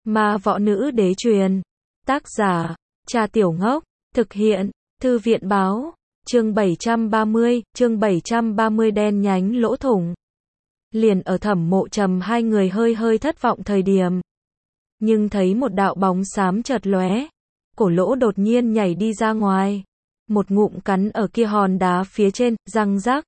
Ma võ nữ đế truyền. Tác giả, Trà Tiểu Ngốc. Thực hiện, Thư viện báo. Chương 730 đen nhánh lỗ thủng. Liền ở Thẩm Mộ Trầm hai người hơi thất vọng thời điểm. Nhưng thấy một đạo bóng xám chợt lóe. Cổ lỗ đột nhiên nhảy đi ra ngoài. Một ngụm cắn ở kia hòn đá phía trên, răng rắc.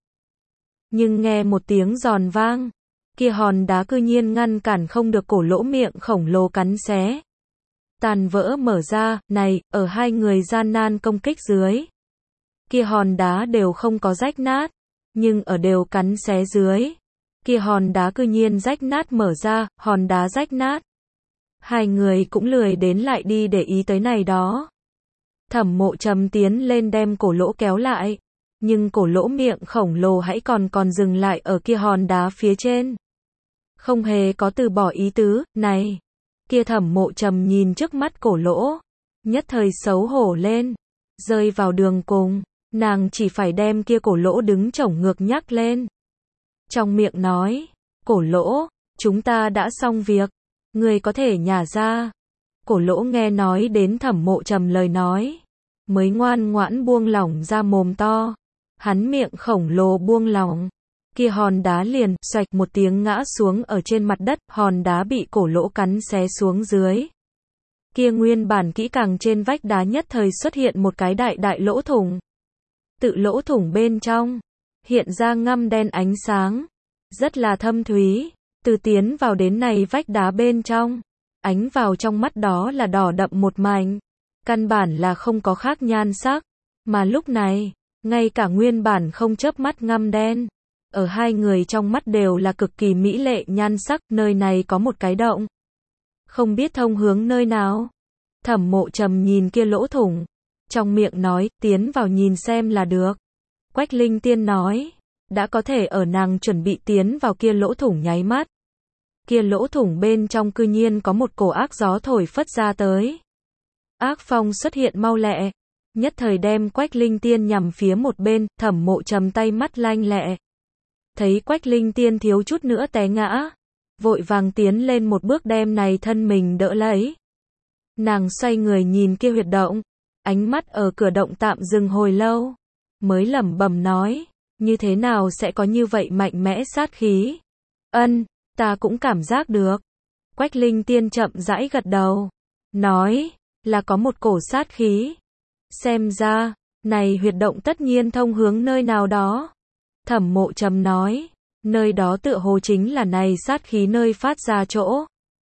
Nhưng nghe một tiếng giòn vang. Kia hòn đá cư nhiên ngăn cản không được cổ lỗ miệng khổng lồ cắn xé. Tàn vỡ mở ra, này, ở hai người gian nan công kích dưới. Kia hòn đá đều không có rách nát, nhưng ở đều cắn xé dưới. Kia hòn đá cư nhiên rách nát mở ra, hòn đá rách nát. Hai người cũng lười đến lại đi để ý tới này đó. Thẩm Mộ Trầm tiến lên đem cổ lỗ kéo lại. Nhưng cổ lỗ miệng khổng lồ hãy còn dừng lại ở kia hòn đá phía trên. Không hề có từ bỏ ý tứ, này. Kia Thẩm Mộ Trầm nhìn trước mắt cổ lỗ. Nhất thời xấu hổ lên. Rơi vào đường cùng. Nàng chỉ phải đem kia cổ lỗ đứng chổng ngược nhắc lên. Trong miệng nói. Cổ lỗ, chúng ta đã xong việc. Người có thể nhả ra. Cổ lỗ nghe nói đến Thẩm Mộ Trầm lời nói. Mới ngoan ngoãn buông lỏng ra mồm to. Hắn miệng khổng lồ buông lỏng. Kia hòn đá liền, xoạch một tiếng ngã xuống ở trên mặt đất, hòn đá bị cổ lỗ cắn xé xuống dưới. Kia nguyên bản kỹ càng trên vách đá nhất thời xuất hiện một cái đại lỗ thủng. Tự lỗ thủng bên trong, hiện ra ngăm đen ánh sáng. Rất là thâm thúy, từ tiến vào đến này vách đá bên trong. Ánh vào trong mắt đó là đỏ đậm một mảnh. Căn bản là không có khác nhan sắc. Mà lúc này, ngay cả nguyên bản không chớp mắt ngăm đen. Ở hai người trong mắt đều là cực kỳ mỹ lệ nhan sắc, nơi này có một cái động. Không biết thông hướng nơi nào. Thẩm Mộ Trầm nhìn kia lỗ thủng. Trong miệng nói, tiến vào nhìn xem là được. Quách Linh Tiên nói, đã có thể ở nàng chuẩn bị tiến vào kia lỗ thủng nháy mắt. Kia lỗ thủng bên trong cư nhiên có một cổ ác gió thổi phất ra tới. Ác phong xuất hiện mau lẹ. Nhất thời đem Quách Linh Tiên nhằm phía một bên, Thẩm Mộ Trầm tay mắt lanh lẹ. Thấy Quách Linh Tiên thiếu chút nữa té ngã. Vội vàng tiến lên một bước đem này thân mình đỡ lấy. Nàng xoay người nhìn kia huyệt động. Ánh mắt ở cửa động tạm dừng hồi lâu. Mới lẩm bẩm nói. Như thế nào sẽ có như vậy mạnh mẽ sát khí? Ân, ta cũng cảm giác được. Quách Linh Tiên chậm rãi gật đầu. Nói, là có một cổ sát khí. Xem ra, này huyệt động tất nhiên thông hướng nơi nào đó. Thẩm Mộ Trầm nói, nơi đó tựa hồ chính là này sát khí nơi phát ra chỗ.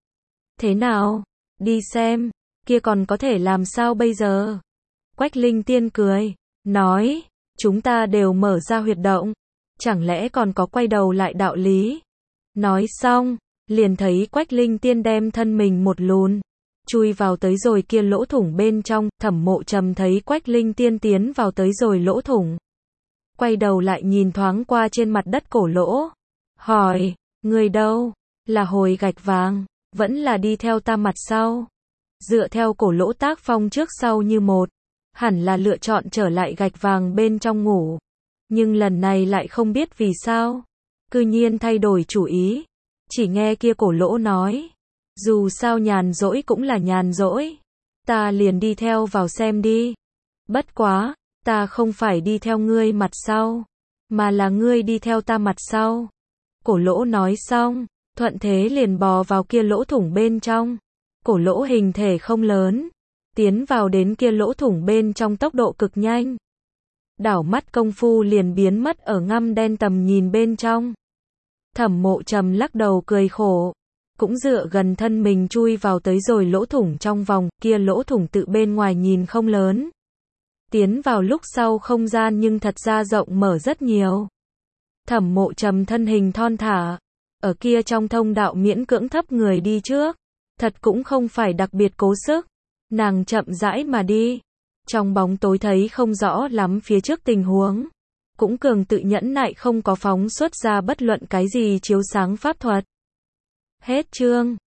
Thế nào? Đi xem, kia còn có thể làm sao bây giờ? Quách Linh Tiên cười, nói, chúng ta đều mở ra huyệt động, chẳng lẽ còn có quay đầu lại đạo lý? Nói xong, liền thấy Quách Linh Tiên đem thân mình một lùn, chui vào tới rồi kia lỗ thủng bên trong. Thẩm Mộ Trầm thấy Quách Linh Tiên tiến vào tới rồi lỗ thủng. Quay đầu lại nhìn thoáng qua trên mặt đất cổ lỗ. Hỏi, người đâu? Là hồi gạch vàng, vẫn là đi theo ta mặt sau? Dựa theo cổ lỗ tác phong trước sau như một, hẳn là lựa chọn trở lại gạch vàng bên trong ngủ. Nhưng lần này lại không biết vì sao. Cư nhiên thay đổi chủ ý. Chỉ nghe kia cổ lỗ nói. Dù sao nhàn rỗi cũng là nhàn rỗi. Ta liền đi theo vào xem đi. Bất quá, ta không phải đi theo ngươi mặt sau, mà là ngươi đi theo ta mặt sau. Cổ lỗ nói xong, thuận thế liền bò vào kia lỗ thủng bên trong. Cổ lỗ hình thể không lớn, tiến vào đến kia lỗ thủng bên trong tốc độ cực nhanh. Đảo mắt công phu liền biến mất ở ngăm đen tầm nhìn bên trong. Thẩm Mộ Trầm lắc đầu cười khổ. Cũng dựa gần thân mình chui vào tới rồi lỗ thủng trong vòng. Kia lỗ thủng tự bên ngoài nhìn không lớn. Tiến vào lúc sau không gian nhưng thật ra rộng mở rất nhiều. Thẩm Mộ Trầm thân hình thon thả. Ở kia trong thông đạo miễn cưỡng thấp người đi trước. Thật cũng không phải đặc biệt cố sức. Nàng chậm rãi mà đi. Trong bóng tối thấy không rõ lắm phía trước tình huống. Cũng cường tự nhẫn nại không có phóng xuất ra bất luận cái gì chiếu sáng pháp thuật. Hết chương.